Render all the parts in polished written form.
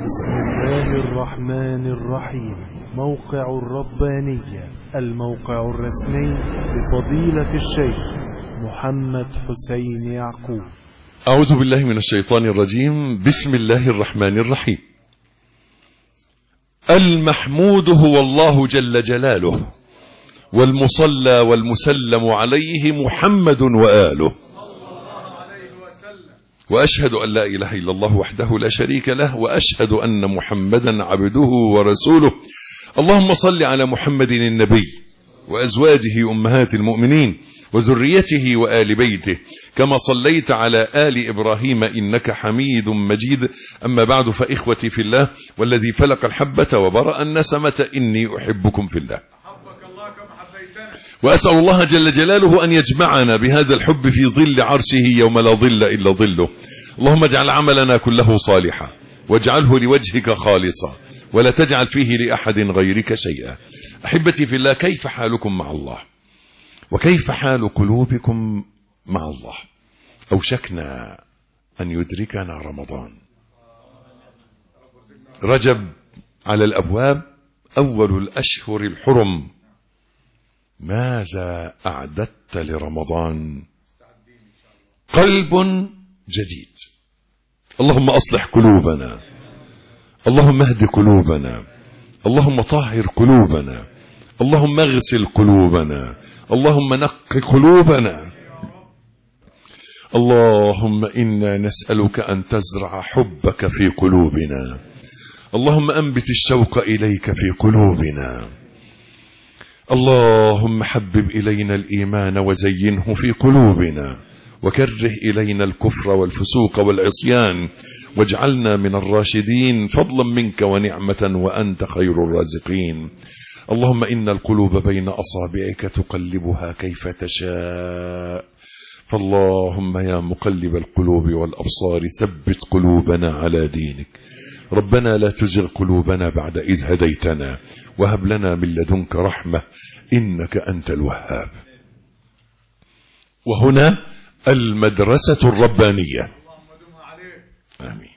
بسم الله الرحمن الرحيم. موقع الربانية، الموقع الرسمي لفضيلة الشيخ محمد حسين يعقوب. أعوذ بالله من الشيطان الرجيم. بسم الله الرحمن الرحيم. المحمود هو الله جل جلاله، والمصلى والمسلم عليه محمد وآله، وأشهد أن لا إله إلا الله وحده لا شريك له، وأشهد أن محمدا عبده ورسوله. اللهم صل على محمد النبي وأزواجه أمهات المؤمنين وذريته وآل بيته كما صليت على آل إبراهيم إنك حميد مجيد. أما بعد، فإخوتي في الله والذي فلق الحبة وبرأ النسمة، إني أحبكم في الله، وأسأل الله جل جلاله أن يجمعنا بهذا الحب في ظل عرشه يوم لا ظل إلا ظله. اللهم اجعل عملنا كله صالحا، واجعله لوجهك خالصا، ولا تجعل فيه لأحد غيرك شيئا. أحبتي في الله، كيف حالكم مع الله؟ وكيف حال قلوبكم مع الله؟ أوشكنا أن يدركنا رمضان، رجب على الأبواب، أول الأشهر الحرم. ماذا أعددت لرمضان؟ قلب جديد. اللهم أصلح قلوبنا، اللهم اهد قلوبنا، اللهم طهر قلوبنا، اللهم اغسل قلوبنا، اللهم نق قلوبنا. اللهم إنا نسألك أن تزرع حبك في قلوبنا، اللهم أنبت الشوق إليك في قلوبنا. اللهم حبب إلينا الإيمان وزينه في قلوبنا، وكره إلينا الكفر والفسوق والعصيان، واجعلنا من الراشدين فضلا منك ونعمة، وأنت خير الرازقين. اللهم إن القلوب بين أصابعك تقلبها كيف تشاء، فاللهم يا مقلب القلوب والأبصار ثبت قلوبنا على دينك. ربنا لا تزغ قلوبنا بعد إذ هديتنا، وهب لنا من لدنك رحمة إنك أنت الوهاب. وهنا المدرسة الربانية. آمين.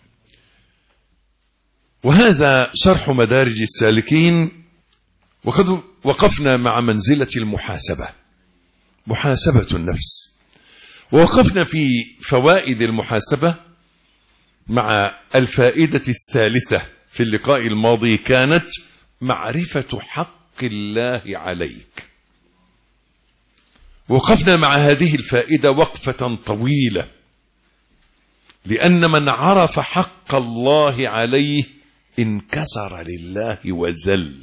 وهذا شرح مدارج السالكين، وقد وقفنا مع منزلة المحاسبة، محاسبة النفس، ووقفنا في فوائد المحاسبة مع الفائدة الثالثة في اللقاء الماضي، كانت معرفة حق الله عليك. وقفنا مع هذه الفائدة وقفة طويلة، لأن من عرف حق الله عليه انكسر لله وذل،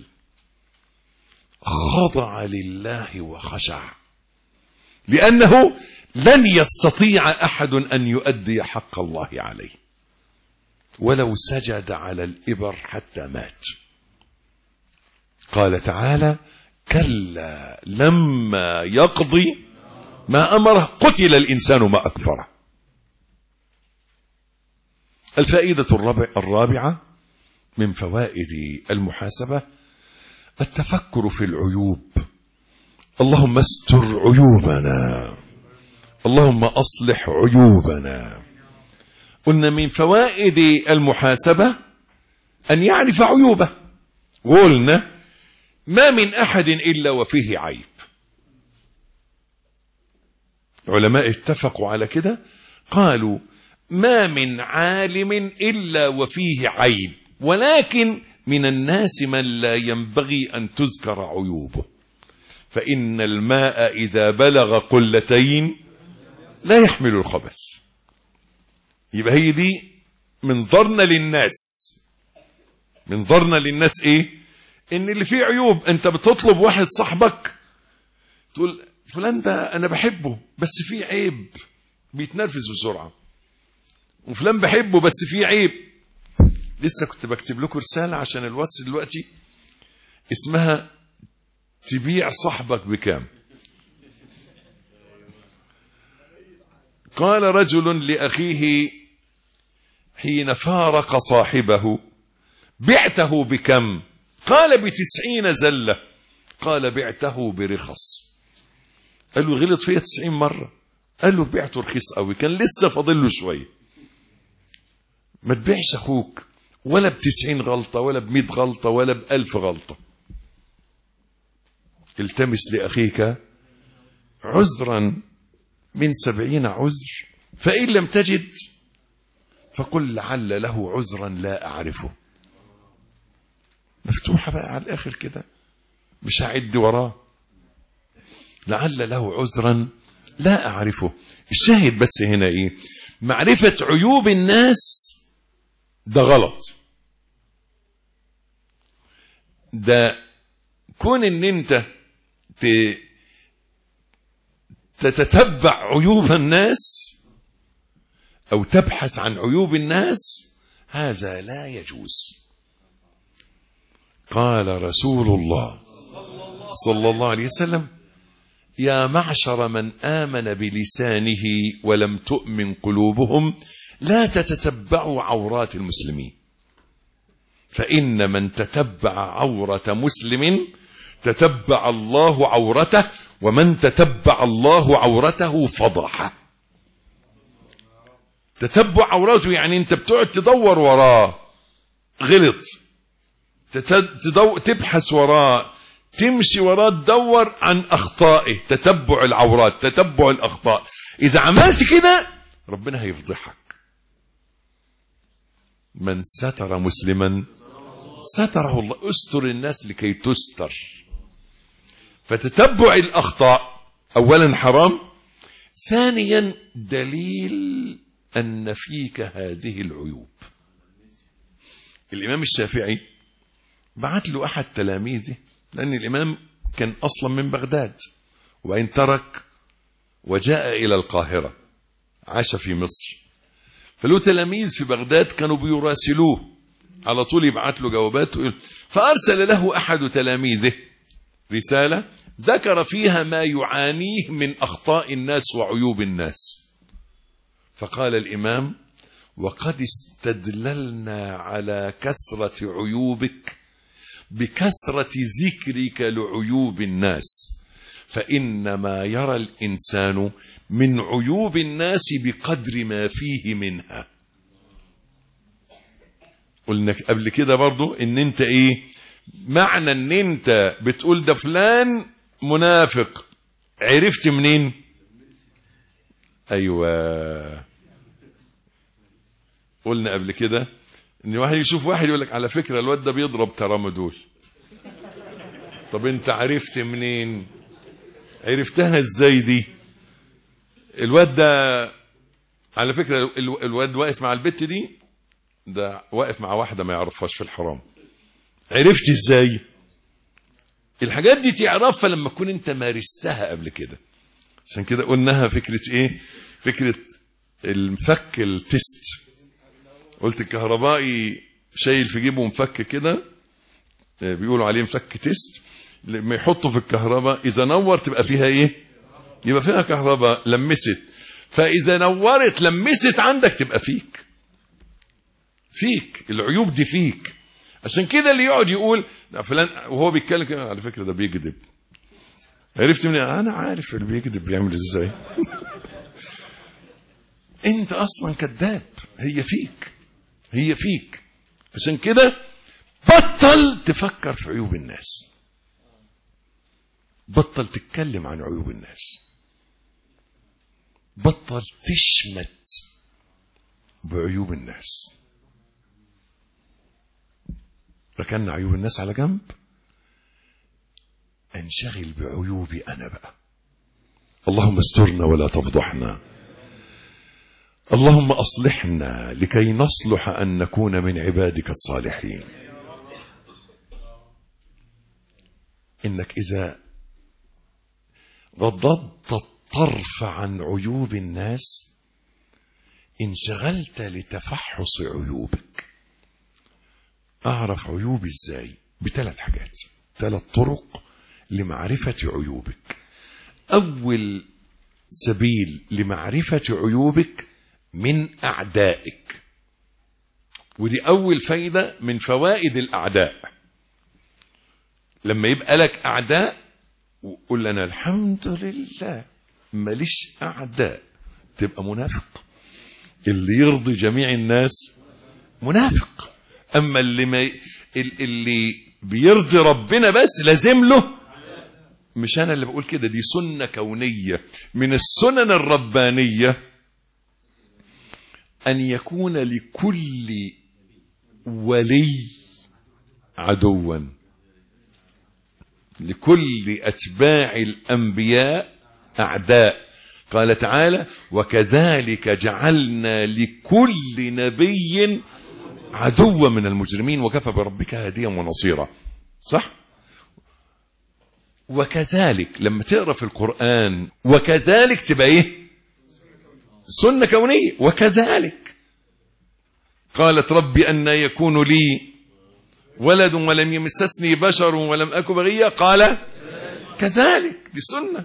خضع لله وخشع، لأنه لن يستطيع أحد أن يؤدي حق الله عليه ولو سجد على الإبر حتى مات. قال تعالى: كلا لما يقضي ما أمره قتل الإنسان ما أكفره. الفائدة الرابعة من فوائد المحاسبة التفكر في العيوب. اللهم استر عيوبنا، اللهم أصلح عيوبنا. قلنا من فوائد المحاسبة أن يعرف عيوبه، وقلنا ما من أحد إلا وفيه عيب. علماء اتفقوا على كده، قالوا ما من عالم إلا وفيه عيب، ولكن من الناس من لا ينبغي أن تذكر عيوبه، فإن الماء إذا بلغ قلتين لا يحمل الخبث. يبقى هي دي منظرنا للناس. منظرنا للناس ايه؟ ان اللي فيه عيوب. انت بتطلب واحد صاحبك، تقول فلان ده انا بحبه بس فيه عيب، بيتنرفز بسرعة. وفلان بحبه بس فيه عيب. لسه كنت بكتب لكم رسالة عشان الواتس دلوقتي، اسمها تبيع صاحبك بكام. قال رجل لأخيه حين فارق صاحبه: بعته بكم؟ قال ب90 زلة. قال: بعته برخص. قال له: غلط فيها 90 مرة. قال له: بعته رخيص قوي، كان لسه فاضل له شوية. ما تبيعش اخوك ولا ب90 غلطة ولا ب100 غلطة ولا ب1000 غلطة. التمس لأخيك عذرا من 70 عذر، فإن لم تجد فقل لعل له عذرا لا أعرفه. مفتوحة بقى على الآخر كده، مش هعد وراه. لعل له عذرا لا أعرفه. الشاهد بس هنا إيه؟ معرفة عيوب الناس ده غلط. ده كون ان انت تتتبع عيوب الناس او تبحث عن عيوب الناس، هذا لا يجوز. قال رسول الله صلى الله عليه وسلم: يا معشر من آمن بلسانه ولم تؤمن قلوبهم لا تتتبعوا عورات المسلمين، فإن من تتبع عورة مسلم تتبع الله عورته، ومن تتبع الله عورته فضحه. تتبع عورته يعني انت بتقعد تدور وراه، غلط تبحث وراه، تمشي وراه، تدور عن أخطائه. تتبع العورات، تتبع الأخطاء. إذا عملت كده ربنا هيفضحك. من ستر مسلما ستره الله. استر الناس لكي تستر. فتتبع الأخطاء أولا حرام، ثانيا دليل أن فيك هذه العيوب. الإمام الشافعي بعت له أحد تلاميذه، لأن الإمام كان أصلا من بغداد وإن ترك وجاء إلى القاهرة، عاش في مصر، فله تلاميذ في بغداد كانوا بيراسلوه على طول، يبعت له جوابات. فأرسل له أحد تلاميذه رسالة ذكر فيها ما يعانيه من أخطاء الناس وعيوب الناس. فقال الإمام: وقد استدللنا على كثرة عيوبك بكثرة ذكرك لعيوب الناس، فإنما يرى الإنسان من عيوب الناس بقدر ما فيه منها. قلنا قبل كده برضو ان انت ايه معنى ان انت بتقول ده فلان منافق، عرفت منين؟ ايوه، قلنا قبل كده ان واحد يشوف واحد يقول لك على فكرة الواد ده بيضرب ترامادول. طب انت عرفت منين؟ عرفتها ازاي دي؟ الواد ده على فكرة الواد واقف مع البت دي، ده واقف مع واحدة ما يعرفهاش في الحرام. عرفت ازاي؟ الحاجات دي تعرفها لما تكون انت مارستها قبل كده. عشان كده قلناها فكرة ايه؟ فكرة المفك التست. قلت الكهربائي شايل في جيبه مفك كده، بيقولوا عليه مفك تست، لما يحطه في الكهرباء اذا نور تبقى فيها ايه؟ يبقى فيها كهرباء لمست. فاذا نورت لمست عندك تبقى فيك العيوب دي فيك. عشان كده اللي يقعد يقول فلان وهو بيتكلم كده على فكرة ده بيكذب، عرفت منين؟ انا عارف اللي بيكذب بيعمل ازاي. انت اصلا كذاب. هي فيك. عشان كده بطل تفكر في عيوب الناس، بطل تتكلم عن عيوب الناس، بطل تشمت بعيوب الناس. ركنا عيوب الناس على جنب، انشغل بعيوبي انا بقى. اللهم استرنا ولا تفضحنا، اللهم اصلحنا لكي نصلح ان نكون من عبادك الصالحين. انك اذا غضضت الطرف عن عيوب الناس انشغلت لتفحص عيوبك. اعرف عيوبي ازاي؟ بثلاث حاجات، 3 طرق لمعرفة عيوبك. اول سبيل لمعرفة عيوبك من اعدائك، ودي اول فايدة من فوائد الاعداء. لما يبقى لك اعداء وقول انا الحمد لله ماليش اعداء، تبقى منافق. اللي يرضي جميع الناس منافق. أما اللي بيرضي ربنا بس لازم له، مش أنا اللي بقول كده، دي سنة كونية من السنن الربانية، أن يكون لكل ولي عدوا، لكل أتباع الأنبياء أعداء. قال تعالى: وكذلك جعلنا لكل نبي عدوا من المجرمين وكفى بربك هاديا ونصيرا. صح؟ وكذلك لما تقرأ في القرآن وكذلك تبقى ايه؟ سنة كونية. وكذلك قالت ربي أن يكون لي ولد ولم يمسسني بشر ولم أك بغيا، قال كذلك، دي سنة.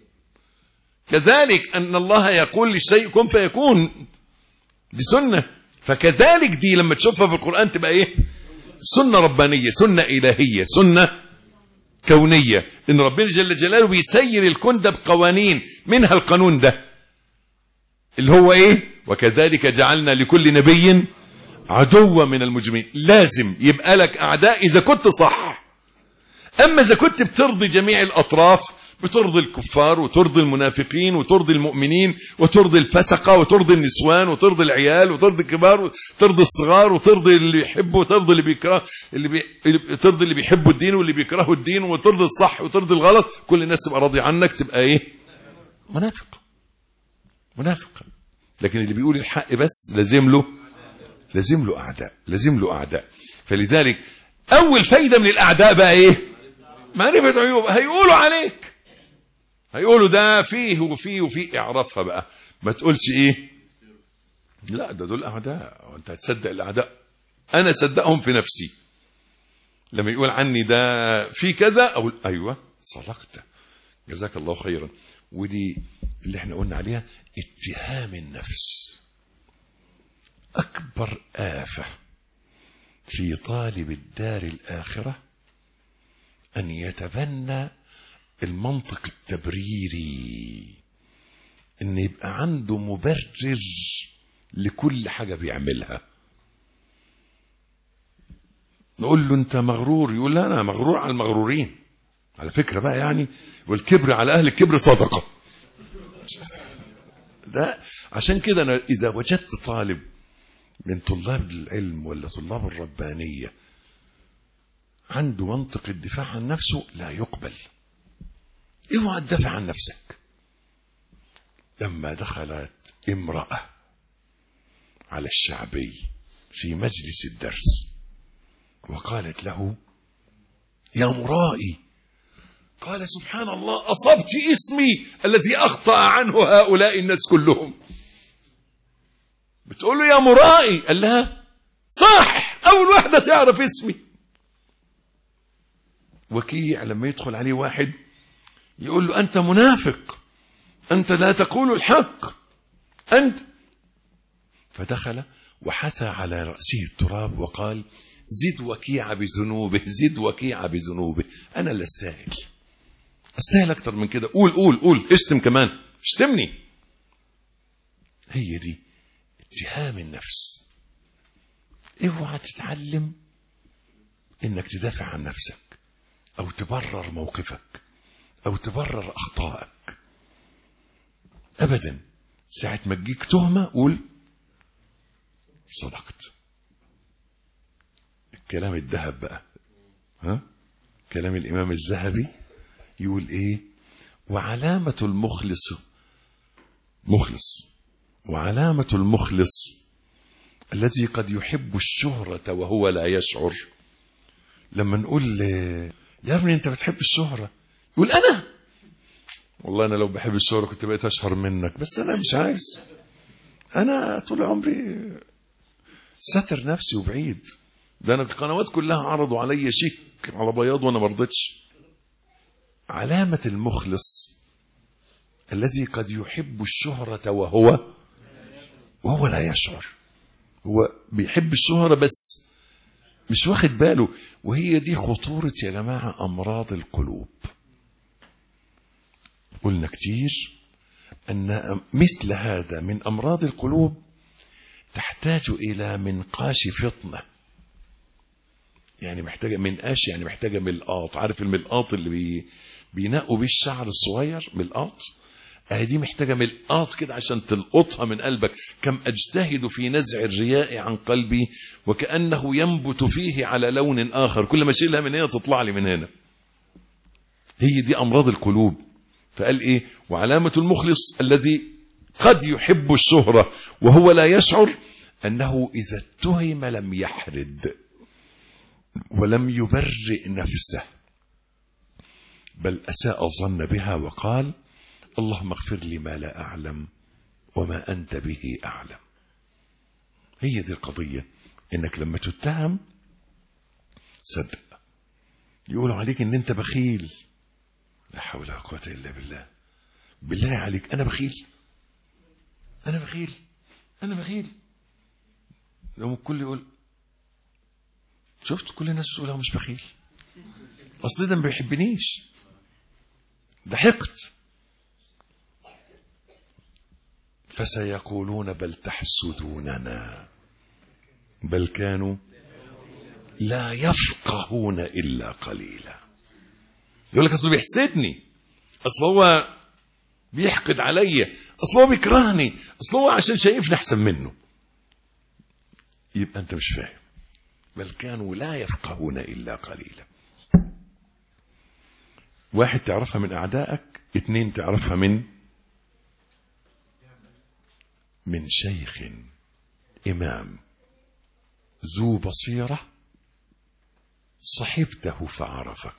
كذلك أن الله يقول للشيء كن فيكون، دي سنة. فكذلك دي لما تشوفها في القرآن تبقى ايه؟ سنة ربانية، سنة إلهية، سنة كونية، إن ربنا جل جلاله بيسير الكون ده بقوانين، منها القانون ده اللي هو ايه؟ وكذلك جعلنا لكل نبي عدوا من المجرمين. لازم يبقى لك أعداء إذا كنت صح. أما إذا كنت بترضي جميع الأطراف، بترضي الكفار وترضي المنافقين وترضي المؤمنين وترضي الفسقة وترضي النسوان وترضي العيال وترضي الكبار وترضي الصغار وترضي اللي يحبوا وترضي اللي بيكره، ترضي اللي بيحبوا الدين واللي بيكرهوا الدين، وترضي الصح وترضي الغلط، كل الناس تبقى راضية عنك، تبقى ايه؟ منافق. لكن اللي بيقول الحق بس لازم له أعداء. فلذلك أول فايدة من الأعداء بقى ايه؟ معرفة عيوب. هيقولوا عليك، هيقولوا ده فيه وفيه وفيه، اعرفها بقى. ما تقولش ايه لا ده دول أعداء وانت هتصدق الأعداء. أنا صدقهم في نفسي. لما يقول عني ده في كذا أقول أيوة صدقت، جزاك الله خيرا. ودي اللي احنا قلنا عليها اتهام النفس. أكبر آفة في طالب الدار الآخرة أن يتبنى المنطق التبريري، أن يبقى عنده مبرر لكل حاجة بيعملها. نقول له أنت مغرور، يقول لا أنا مغرور على المغرورين. على فكرة بقى يعني، والكبر على أهل الكبر صدقة. ده عشان كده أنا إذا وجدت طالب من طلاب العلم ولا طلاب الربانية عنده منطق الدفاع عن نفسه، لا يقبل. اوعى تدافع عن نفسك. لما دخلت امرأة على الشعبي في مجلس الدرس وقالت له يا مرائي، قال سبحان الله أصبت اسمي الذي أخطأ عنه هؤلاء الناس كلهم. بتقول له يا مرائي، قال لها صح، أول واحدة تعرف اسمي. وكيع لما يدخل عليه واحد يقول له أنت منافق، أنت لا تقول الحق أنت. فدخل وحسى على رأسه التراب وقال زد وكيع بذنوبه، زد وكيع بذنوبه. أنا اللي أستاهل أكتر من كده. قول اشتم كمان، اشتمني. هي دي اتهام النفس. اوعى تتعلم انك تدافع عن نفسك او تبرر موقفك او تبرر اخطائك ابدا. ساعة ما تجيك تهمة قول صدقت. الكلام الذهب بقى، كلام الامام الذهبي يقول ايه؟ وعلامة وعلامة المخلص الذي قد يحب الشهرة وهو لا يشعر. لما نقول يا ابني انت بتحب الشهرة، يقول انا والله انا لو بحب الشهرة كنت بقيت اشهر منك، بس انا مش عايز. انا طول عمري ستر نفسي وبعيد. ده انا القنوات كلها عرضوا علي شيك على بياض وانا مرضتش. علامة المخلص الذي قد يحب الشهرة وهو لا يشعر. هو بيحب الشهرة بس مش واخد باله. وهي دي خطورة يا جماعة أمراض القلوب. قلنا كتير أن مثل هذا من أمراض القلوب تحتاج إلى منقاش فطنة. يعني محتاجة منقاش، يعني محتاجة ملقاط. عارف الملقاط اللي بينقوا بيه الشعر الصغير؟ ملقاط. دي محتاجة ملقاط كده عشان تلقطها من قلبك. كم أجتهد في نزع الرياء عن قلبي وكأنه ينبت فيه على لون آخر، كل ما أشيلها من هنا تطلع لي من هنا. هي دي أمراض القلوب. فقال إيه؟ وعلامة المخلص الذي قد يحب الشهرة وهو لا يشعر أنه إذا اتهم لم يحرد ولم يبرئ نفسه، بل أساء الظن بها وقال اللهم اغفر لي ما لا أعلم وما أنت به أعلم. هي دي القضية، إنك لما تتهم صدق يقولوا عليك إن أنت بخيل. لا حول ولا قوة إلا بالله. بالله عليك أنا بخيل؟ أنا بخيل؟ أنا بخيل؟ لو الكل يقول شفت كل الناس تقول هو مش بخيل، أصل ده ما بيحبنيش، ده حقد. فسيقولون بل تحسدوننا بل كانوا لا يفقهون إلا قليلا. يقول لك أصله بيحسدني، أصله هو بيحقد علي، أصله هو بيكرهني، أصله هو عشان شايفني أحسن منه. يبقى أنت مش فاهم. بل كانوا لا يفقهون إلا قليلا. واحد تعرفها من أعدائك، اثنين تعرفها من شيخ إمام ذو بصيرة صحبته فعرفك.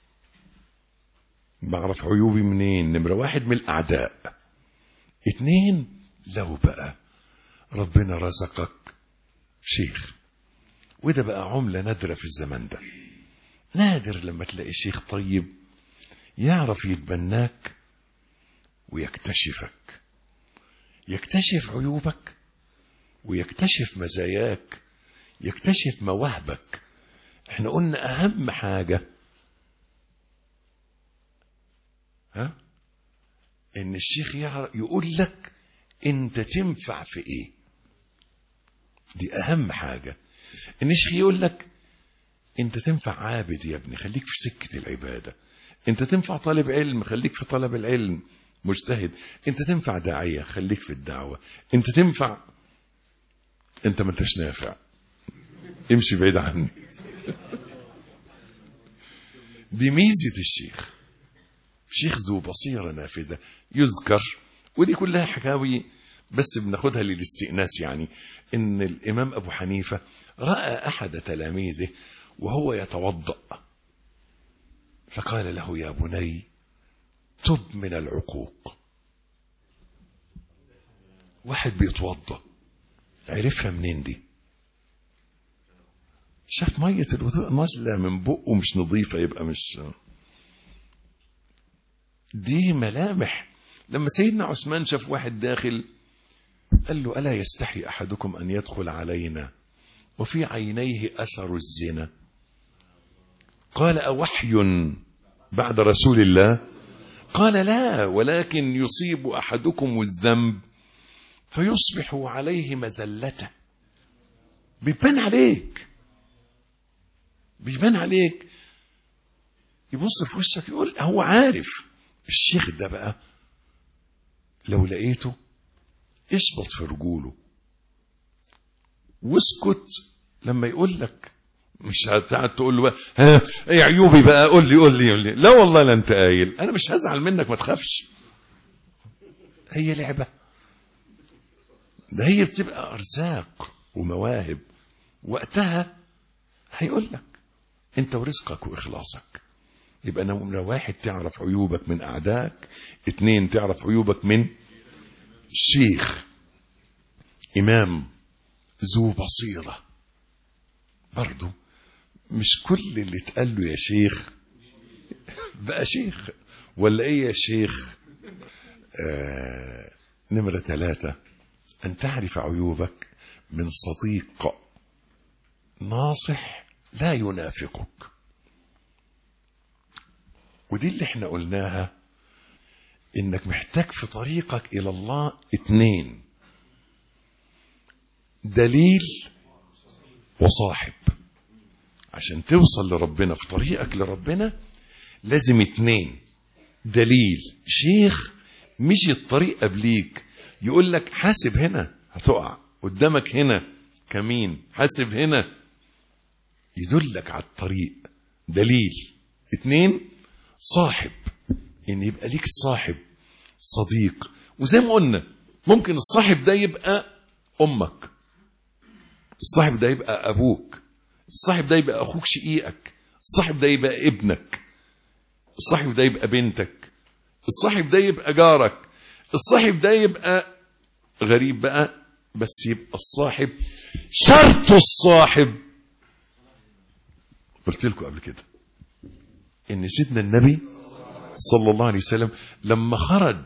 بعرف عيوبي منين؟ نمرة واحد من الأعداء، اثنين لو بقى ربنا رزقك شيخ، وده بقى عملة نادرة في الزمن ده. نادر لما تلاقي شيخ طيب يعرف يتبناك ويكتشفك، يكتشف عيوبك ويكتشف مزاياك، يكتشف مواهبك. احنا قلنا اهم حاجة ان الشيخ يقول لك انت تنفع في ايه. دي اهم حاجة، ان الشيخ يقول لك انت تنفع عابد يا ابني، خليك في سكة العبادة. انت تنفع طالب علم، خليك في طلب العلم مجتهد. انت تنفع داعية، خليك في الدعوة. انت تنفع، انت ما انتش نافع، امشي بعيد عني. دي ميزة الشيخ، شيخ ذو بصيرة نافذة يذكر. ودي كلها حكاوي بس بناخدها للاستئناس. يعني ان الامام ابو حنيفة رأى احد تلاميذه وهو يتوضأ فقال له يا بني تب من العقوق. واحد بيتوضأ عرفها منين دي؟ شاف مية الوضوء نازلة من بقه مش نظيفة، يبقى مش دي ملامح. لما سيدنا عثمان شاف واحد داخل قال له ألا يستحي أحدكم أن يدخل علينا وفي عينيه أثر الزنا؟ قال أوحي بعد رسول الله؟ قال لا، ولكن يصيب أحدكم الذنب فيصبح عليه مذلته. بيبان عليك، بيبان عليك، يبص في وشك يقول هو عارف. الشيخ ده بقى لو لقيته اشبط في رجوله واسكت لما يقول لك. مش هتقعد تقول له بقى ها ايه عيوبي بقى، قول لي. لا والله لا انت قايل، انا مش هزعل منك ما تخافش. هي لعبة، ده هي بتبقى ارزاق ومواهب. وقتها هيقول لك انت ورزقك واخلاصك. يبقى نمرة واحد تعرف عيوبك من اعدائك، اثنين تعرف عيوبك من شيخ امام ذو بصيرة. برضو مش كل اللي اتقال له يا شيخ بقى شيخ ولا ايه يا شيخ. نمرة 3 ان تعرف عيوبك من صديق ناصح لا ينافقك. ودي اللي احنا قلناها، انك محتاج في طريقك الى الله 2: دليل وصاحب. عشان توصل لربنا في طريقك لربنا لازم 2: دليل، شيخ مشي الطريق قبليك يقول لك حاسب هنا هتقع، قدامك هنا كمين، حاسب هنا، يدلك على الطريق، دليل. 2: صاحب، ان يبقى ليك صاحب صديق. وزي ما قلنا ممكن الصاحب ده يبقى امك، الصاحب ده يبقى ابوك، الصاحب ده يبقى اخوك شقيقك، الصاحب ده يبقى ابنك، الصاحب ده يبقى بنتك، الصاحب ده يبقى جارك، الصاحب ده يبقى غريب بقى، بس يبقى الصاحب. شرط الصاحب قلت لكم قبل كده ان سيدنا النبي صلى الله عليه وسلم لما خرج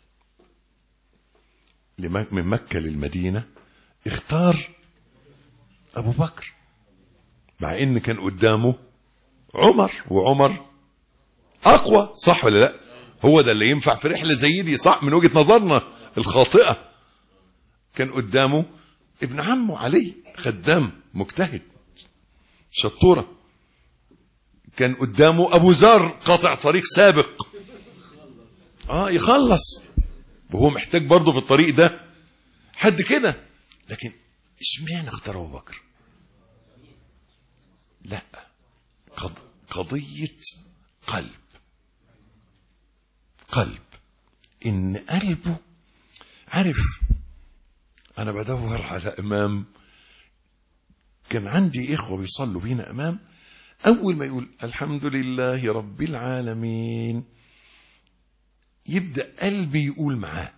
من مكة للمدينة اختار ابو بكر، مع ان كان قدامه عمر، وعمر اقوى، صح ولا لا؟ هو ده اللي ينفع في رحلة زي دي، صح من وجهة نظرنا الخاطئة. كان قدامه ابن عمه علي، خدام مجتهد شطورة. كان قدامه ابو ذر، قاطع طريق سابق، يخلص، وهو محتاج برضه في الطريق ده حد كده. لكن اشمعنى اختار ابو بكر؟ لا، قضية قلب، ان قلبه عارف. انا بدور على امام، كان عندي اخوة بيصلوا بينا امام، اول ما يقول الحمد لله رب العالمين يبدأ قلبي يقول معاه.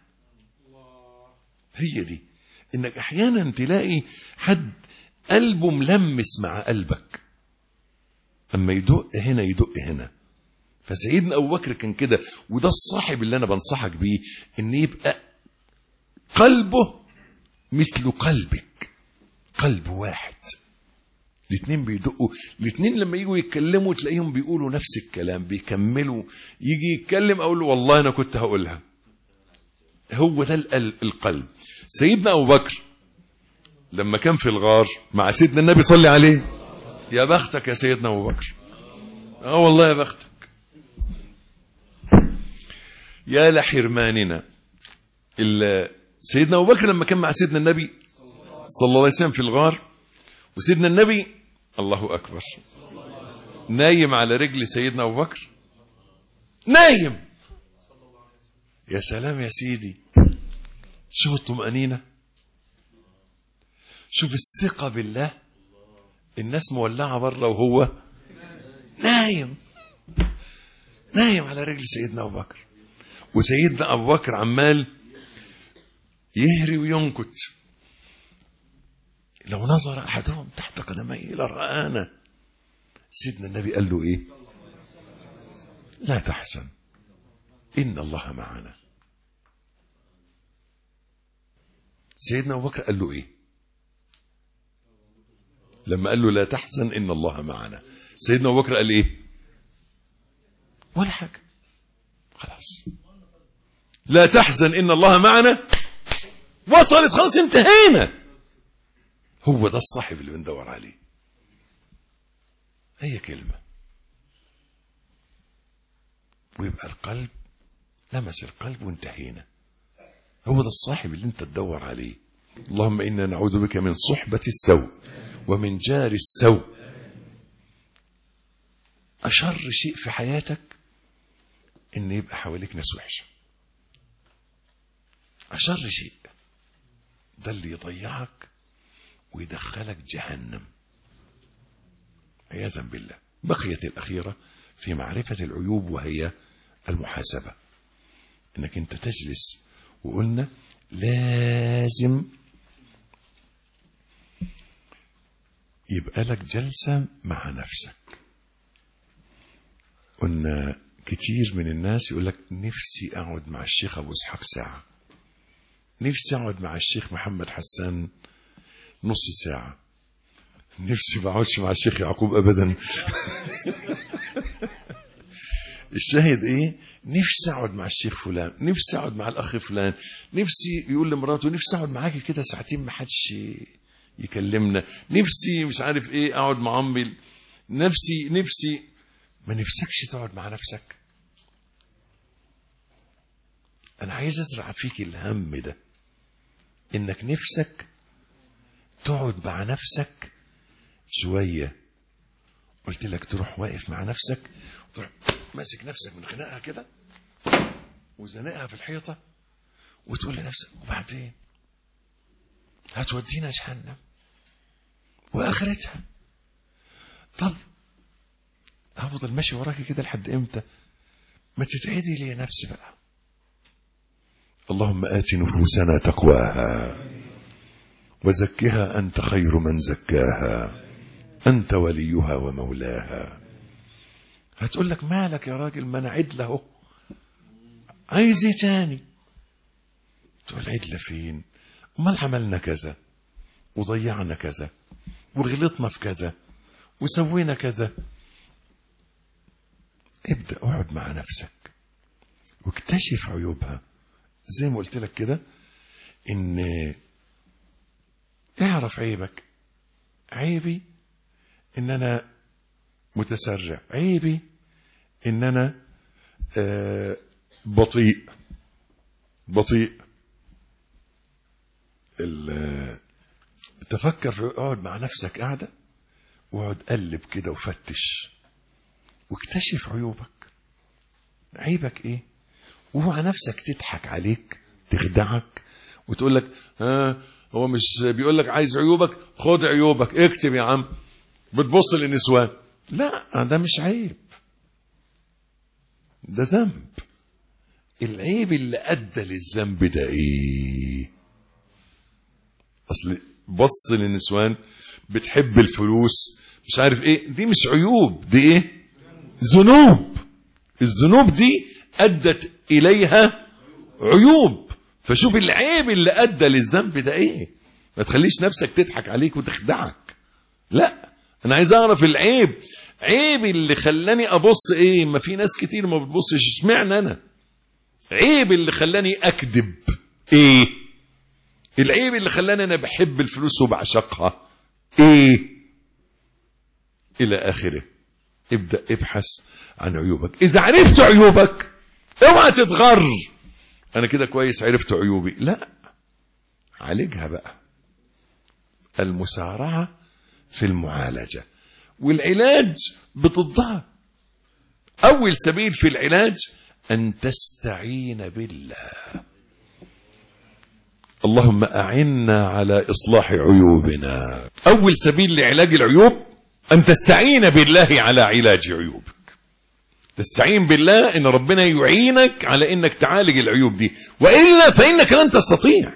هي دي، انك احيانا تلاقي حد قلبه ملمس مع قلبك، اما يدق هنا يدق هنا. فسيدنا ابو بكر كان كده، وده الصاحب اللي انا بنصحك بيه، ان يبقى قلبه مثل قلبك، قلب واحد، الاثنين بيدقوا، الاثنين لما يجوا يتكلموا تلاقيهم بيقولوا نفس الكلام، بيكملوا. يجي يتكلم اقول له والله انا كنت هقولها. هو ده القلب. سيدنا ابو بكر لما كان في الغار مع سيدنا النبي صلى عليه، يا بختك يا سيدنا ابو بكر، والله يا بختك، يا لحرماننا. سيدنا ابو بكر لما كان مع سيدنا النبي صلى الله عليه وسلم في الغار، وسيدنا النبي الله اكبر نايم على رجل سيدنا ابو بكر، نايم. يا سلام يا سيدي، شوف الطمأنينة، شوف الثقة بالله. الناس مولعة بره وهو نايم على رجل سيدنا ابو بكر، وسيدنا ابو بكر عمال يهري وينكت. لو نظر احدهم تحت قدميه لرآنا. سيدنا النبي قال له ايه؟ لا تحزن ان الله معنا. سيدنا ابو بكر قال له ايه لما قال له لا تحزن ان الله معنا؟ سيدنا ابو بكر قال ايه؟ ولا حاجه، خلاص، لا تحزن ان الله معنا، وصلت، خلاص، انتهينا. هو ده الصاحب اللي بندور عليه. هي كلمه ويبقى القلب لمس القلب وانتهينا. هو ده الصاحب اللي انت تدور عليه. اللهم إنا نعوذ بك من صحبة السوء ومن جار السوء. أشر شيء في حياتك إن يبقى حواليك ناس وحشة. أشر شيء ده اللي يضيعك ويدخلك جهنم عياذا بالله. بقيت الأخيرة في معرفة العيوب، وهي المحاسبة. إنك أنت تجلس، وقلنا لازم يبقى لك جلسة مع نفسك. قلنا كتير من الناس يقول لك نفسي أقعد مع الشيخ أبو إسحاق ساعة، نفسي أقعد مع الشيخ محمد حسان نص ساعة، نفسي ما أقعدش مع الشيخ يعقوب أبدا. الشاهد إيه؟ نفسي أقعد مع الشيخ فلان، نفسي أقعد مع الأخ فلان، نفسي يقول لمراته نفسي أقعد معاكي كده ساعتين ما حدش يكلمنا، نفسي مش عارف إيه أقعد مع عمي. نفسي ما نفسكش تقعد مع نفسك. انا عايز ازرع فيك الهم ده، انك نفسك تقعد مع نفسك شوية. قلت لك تروح واقف مع نفسك وتروح ماسك نفسك من خناقها كده وزنقها في الحيطة وتقول لنفسك وبعدين هتودينا جهنم واخرتها. طب هفضل ماشي وراكي كده لحد امتى؟ ما تتعدي لي نفسي بقى. اللهم آت نفوسنا تقواها وزكها أنت خير من زكاها أنت وليها ومولاها. هتقول لك مالك يا راجل، ما انا عدله، عايز ايه تاني؟ تقول عدله فين؟ امال عملنا كذا وضيعنا كذا وغلطنا في كذا وسوينا كذا. ابدأ اقعد مع نفسك واكتشف عيوبها. زي ما قلت لك كده، ان اعرف عيبك. عيبي ان انا متسرع، عيبي ان انا بطيء. تفكر في، اقعد مع نفسك قاعدة واقعد قلب كده وفتش واكتشف عيوبك. عيبك ايه؟ ومع نفسك تضحك عليك، تخدعك وتقول لك هو مش بيقول لك عايز عيوبك؟ خد عيوبك، اكتب يا عم. بتبص للنسوان، لا ده مش عيب، ده ذنب. العيب اللي ادى للذنب ده ايه؟ اصل بص للنسوان، بتحب الفلوس، مش عارف ايه، دي مش عيوب، دي ايه؟ ذنوب. الذنوب دي ادت اليها عيوب. فشوف العيب اللي ادى للذنب ده ايه. ما تخليش نفسك تضحك عليك وتخدعك، لا، انا عايز اعرف العيب. عيب اللي خلاني ابص ايه؟ ما في ناس كتير ما بتبصش، اشمعنى انا؟ عيب اللي خلاني اكذب ايه؟ العيب اللي خلاني انا بحب الفلوس وبعشقها ايه؟ الى اخره. ابدأ ابحث عن عيوبك. اذا عرفت عيوبك اوعى تتغر، انا كده كويس عرفت عيوبي، لا، عالجها بقى. المسارعة في المعالجة، والعلاج بضدها. اول سبيل في العلاج ان تستعين بالله. اللهم اعنا على اصلاح عيوبنا. اول سبيل لعلاج العيوب ان تستعين بالله على علاج عيوبك. تستعين بالله ان ربنا يعينك على انك تعالج العيوب دي، والا فانك لن تستطيع.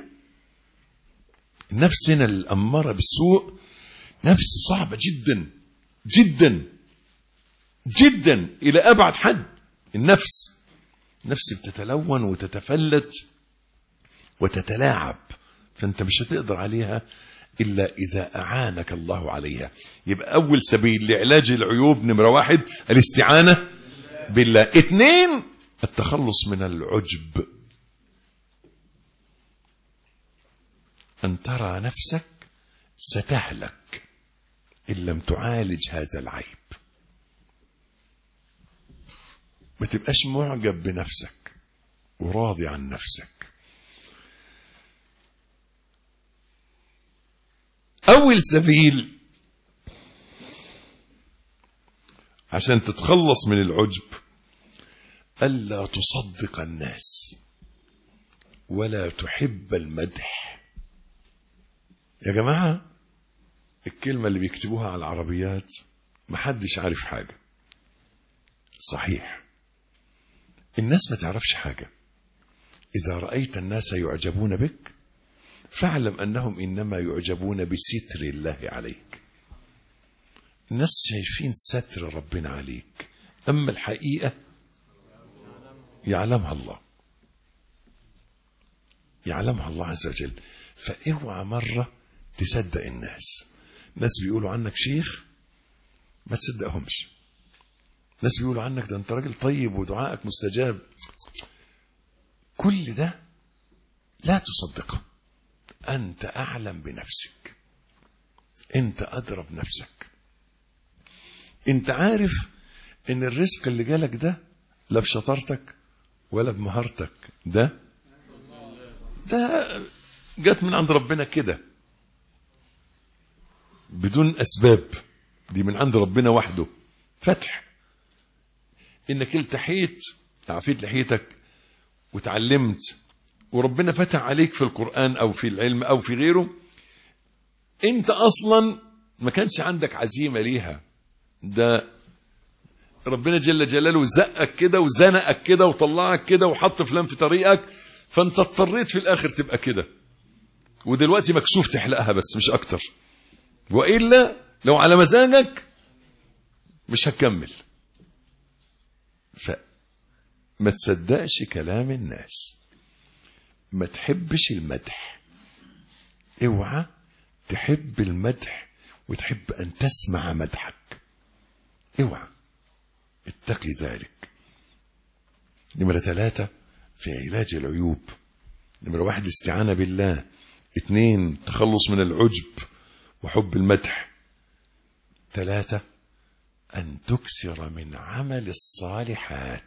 نفسنا الاماره بالسوء نفس صعبه جدا جدا جدا الى ابعد حد. النفس بتتلون وتتفلت وتتلاعب، فانت مش هتقدر عليها الا اذا اعانك الله عليها. يبقى اول سبيل لعلاج العيوب نمرة 1 الاستعانة بالله. 2 التخلص من العجب. ان ترى نفسك ستهلك ان لم تعالج هذا العيب. ما تبقاش معجب بنفسك وراضي عن نفسك. أول سبيل عشان تتخلص من العجب ألا تصدق الناس ولا تحب المدح. يا جماعة الكلمة اللي بيكتبوها على العربيات محدش عارف حاجة، صحيح، الناس ما تعرفش حاجة. إذا رأيت الناس يعجبون بك فاعلم أنهم إنما يعجبون بستر الله عليك. الناس شايفين ستر ربنا عليك، أما الحقيقة يعلمها الله، يعلمها الله عز وجل. فاوعى مرة تصدق الناس. ناس بيقولوا عنك شيخ ما تصدقهمش. ناس بيقولوا عنك ده انت راجل طيب ودعائك مستجاب، كل ده لا تصدقه. أنت أعلم بنفسك، أنت أدرى بنفسك. انت عارف ان الرزق اللي جالك ده لا بشطارتك ولا بمهارتك، ده جت من عند ربنا كده بدون اسباب، دي من عند ربنا وحده. فتح انك التحيت عفيت لحيتك وتعلمت وربنا فتح عليك في القرآن او في العلم او في غيره، انت اصلا ما كانش عندك عزيمة ليها، ده ربنا جل جلاله زقك كده وزنقك كده وطلعك كده وحط فلان في طريقك، فانت اضطريت في الاخر تبقى كده، ودلوقتي مكسوف تحلقها بس مش اكتر، وإلا لو على مزاجك مش هتكمل. فما تصدقش كلام الناس، ما تحبش المدح، اوعى تحب المدح وتحب ان تسمع مدحك، اوعى، اتقي ذلك. نمرة 3 في علاج العيوب. نمرة 1 الاستعانة بالله. 2 تخلص من العجب وحب المدح. 3 أن تكثر من عمل الصالحات.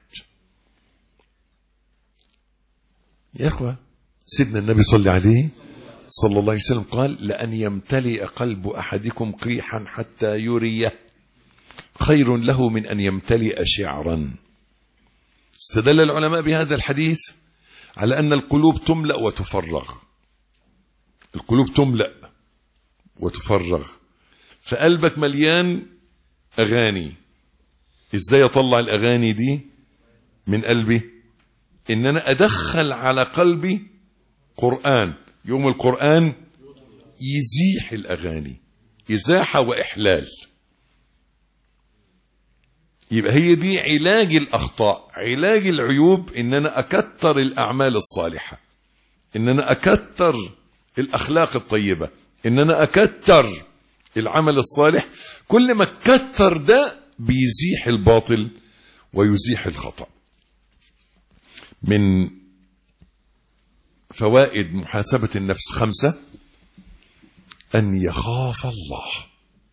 يا أخوة، سيدنا النبي صلى عليه صلى الله عليه وسلم قال: لأن يمتلئ قلب أحدكم قيحا حتى يريه خير له من أن يمتلئ شعرا. استدل العلماء بهذا الحديث على أن القلوب تملأ وتفرغ، القلوب تملأ وتفرغ، فقلبك مليان أغاني. إزاي أطلع الأغاني دي من قلبي؟ إن أنا أدخل على قلبي قرآن، يوم القرآن يزيح الأغاني إزاحة وإحلال. يبقى هي دي علاج الأخطاء، علاج العيوب، إن أنا أكتر الأعمال الصالحة، إن أنا أكتر الأخلاق الطيبة، إن أنا أكتر العمل الصالح. كل ما كتر ده بيزيح الباطل ويزيح الخطأ. من فوائد محاسبة النفس 5: أن يخاف الله،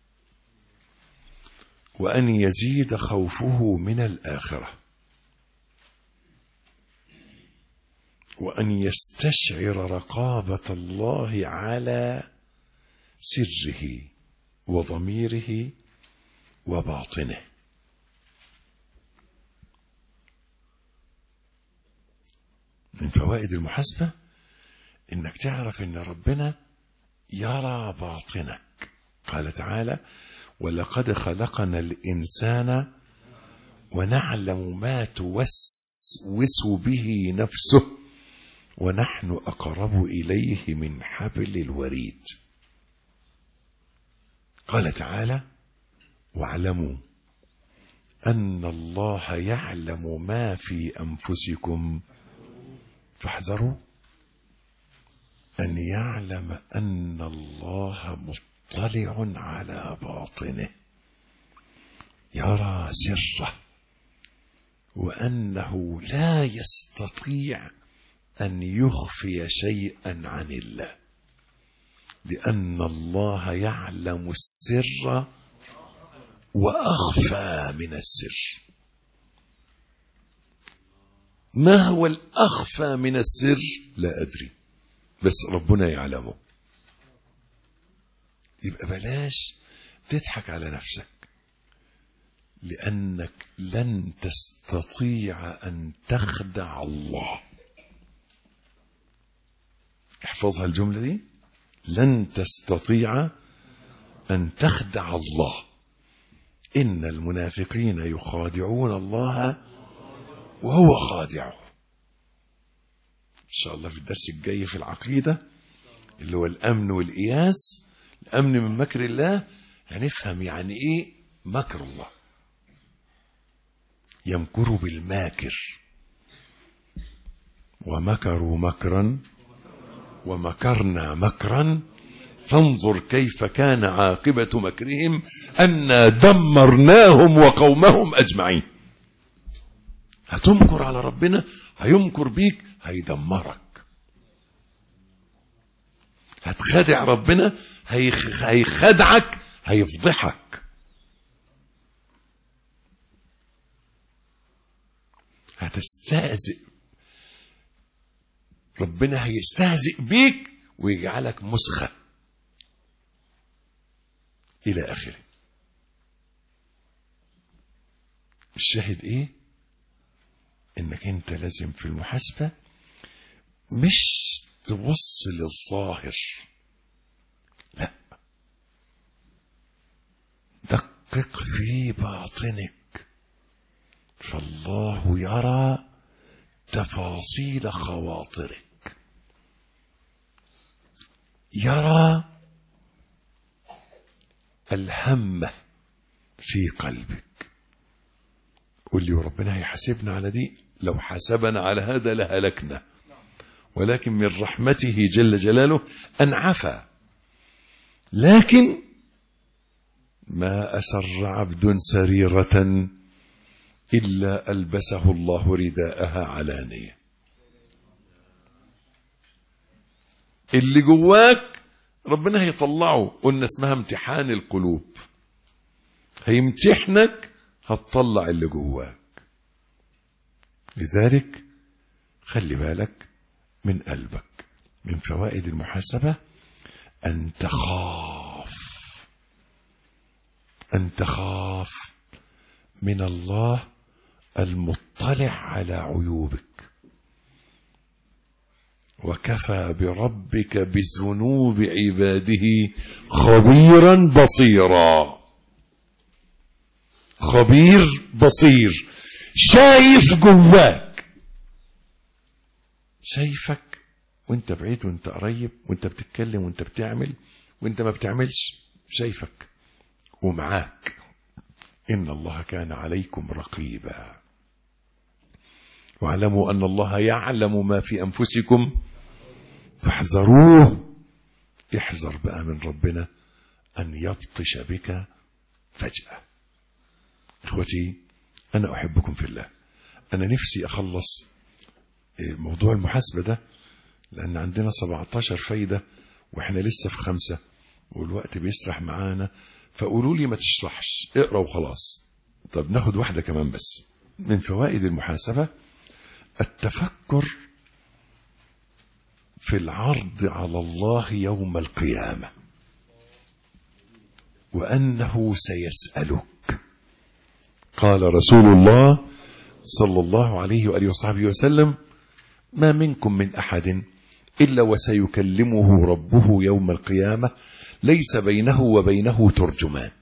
وأن يزيد خوفه من الآخرة، وأن يستشعر رقابة الله على سره وضميره وباطنه. من فوائد المحاسبة إنك تعرف إن ربنا يرى باطنك. قال تعالى: ولقد خلقنا الإنسان ونعلم ما توسوس به نفسه ونحن أقرب إليه من حبل الوريد. قال تعالى: واعلموا أن الله يعلم ما في أنفسكم فاحذروا أن يعلم أن الله مطلع على باطنه، يرى سره، وأنه لا يستطيع أن يخفي شيئا عن الله، لأن الله يعلم السر وأخفى من السر. ما هو الأخفى من السر؟ لا أدري، بس ربنا يعلمه. يبقى بلاش تضحك على نفسك، لأنك لن تستطيع أن تخدع الله. احفظها الجملة دي: لن تستطيع أن تخدع الله. إن المنافقين يخادعون الله وهو خادعه. إن شاء الله في الدرس الجاي في العقيدة اللي هو الأمن والإياس، الأمن من مكر الله، هنفهم يعني إيه مكر الله. يمكر بالماكر، ومكروا مكرا ومكرنا مكرا فانظر كيف كان عاقبة مكرهم أنا دمرناهم وقومهم أجمعين. هتمكر على ربنا، هيمكر بيك، هيدمرك. هتخدع ربنا، هيخدعك، هيفضحك. هتستهزئ، ربنا هيستهزئ بيك ويجعلك مسخة إلى آخره. الشاهد إيه؟ إنك أنت لازم في المحاسبة مش تبص للظاهر، لا، دقق في باطنك، فالله يرى تفاصيل خواطرك، يرى الهم في قلبك. قل لي وربنا هيحاسبنا على دي؟ لو حاسبنا على هذا لهلكنا، ولكن من رحمته جل جلاله أن عفا. لكن ما أسر عبد سريرة إلا ألبسه الله رداءها علانية. اللي جواك ربنا هيطلعه، قلنا اسمها امتحان القلوب، هيمتحنك هتطلع اللي جواك. لذلك خلي بالك من قلبك. من فوائد المحاسبة أن تخاف من الله المطلع على عيوبك، وكفى بربك بذنوب عباده خبيرا بصيرا. خبير بصير، شايف جواك، شايفك وانت بعيد وانت قريب، وانت بتتكلم وانت بتعمل وانت ما بتعملش، شايفك ومعاك. إن الله كان عليكم رقيبا، واعلموا أن الله يعلم ما في أنفسكم فاحذروه. احذر بقى من ربنا أن يبطش بك فجأة. إخوتي، أنا أحبكم في الله. أنا نفسي أخلص موضوع المحاسبة ده، لأن عندنا 17 فايدة وإحنا لسه في 5 والوقت بيسرح معانا. فقولوا لي ما تشرحش، اقرأ وخلاص. طب ناخد واحدة كمان بس. من فوائد المحاسبة التفكر في العرض على الله يوم القيامة، وأنه سيسألك. قال رسول الله صلى الله عليه وآله وصحبه وسلم: ما منكم من أحد إلا وسيكلمه ربه يوم القيامة ليس بينه وبينه ترجمان.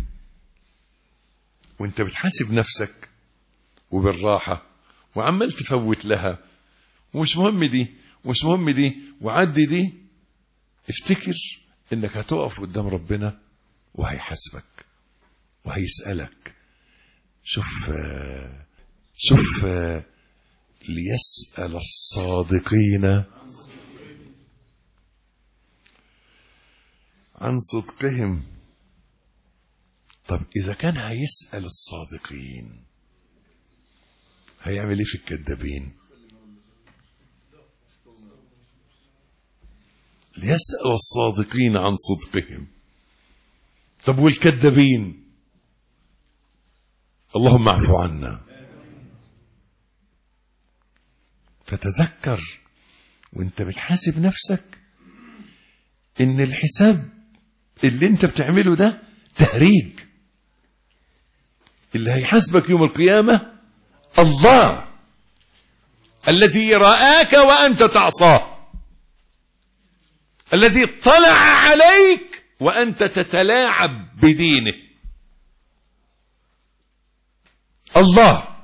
وانت بتحاسب نفسك وبالراحة وعمال تفوت لها، ومش مهم دي ومش مهم دي وعدي دي، افتكر انك هتقف قدام ربنا وهيحاسبك وهيسألك. شوف ليسأل الصادقين عن صدقهم. طب إذا كان هيسأل الصادقين هيعمل ايه في الكذابين؟ ليسأل الصادقين عن صدقهم. طب والكذابين؟ اللهم اعفو عنا. فتذكر وانت بتحاسب نفسك ان الحساب اللي انت بتعمله ده تهريج. اللي هيحاسبك يوم القيامة الله الذي رآك وأنت تعصاه، الذي اطلع عليك وأنت تتلاعب بدينه. الله.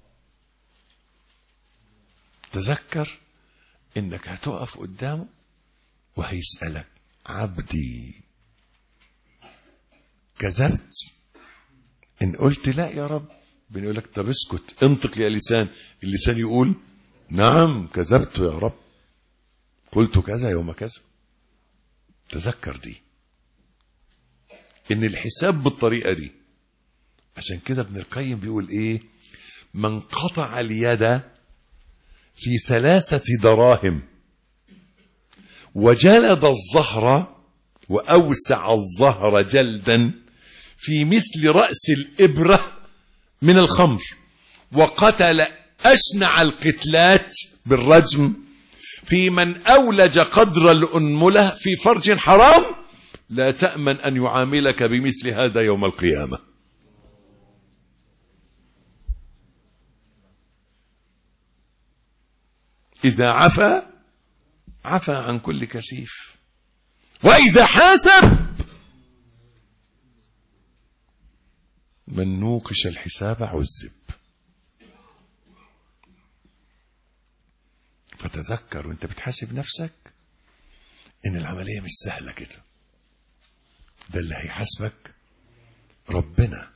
تذكر انك هتقف قدامه وهيسألك: عبدي كذبت؟ ان قلت لا يا رب بنقول لك طب اسكت، انطق يا لسان. اللسان يقول نعم كذبت يا رب، قلت كذا يوم كذا. تذكر دي، ان الحساب بالطريقة دي. عشان كده ابن القيم بيقول ايه: من قطع اليد في 3 دراهم وجلد الظهر وأوسع الظهر جلدا في مثل رأس الإبرة من الخمر، وقتل أشنع القتلات بالرجم في من أولج قدر الأنملة في فرج حرام لا تأمن أن يعاملك بمثل هذا يوم القيامة. إذا عفا عن كل كسيف، وإذا حاسب من نوقش الحساب عذب. فتذكر وانت بتحاسب نفسك ان العملية مش سهلة كده، ده اللي هيحاسبك ربنا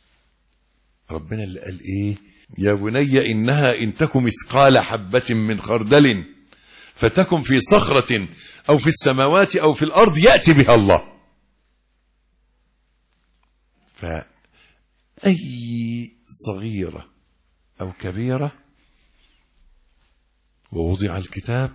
اللي قال ايه؟ يا بني انها ان تك مثقال حبة من خردل فتكن في صخرة او في السماوات او في الارض يأتي بها الله. فأي صغيرة او كبيرة ووضع الكتاب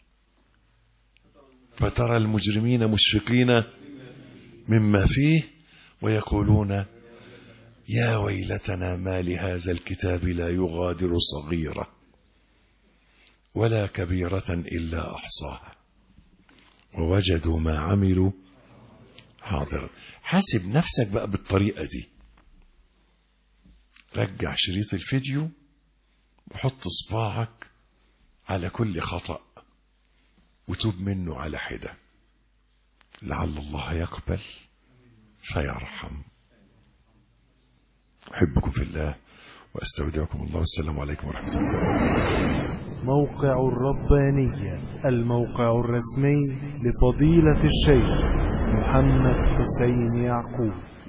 فترى المجرمين مشفقين مما فيه ويقولون يا ويلتنا ما لهذا الكتاب لا يغادر صغيرة ولا كبيرة إلا أحصاها ووجدوا ما عملوا حاضرا. حاسب نفسك بقى بالطريقة دي، رجع شريط الفيديو وحط صباعك على كل خطأ وتوب منه على حدة، لعل الله يقبل فيرحم. أحبكم في الله وأستودعكم الله، والسلام عليكم ورحمة الله. موقع الربانية، الموقع الرسمي لفضيلة الشيخ محمد حسين يعقوب.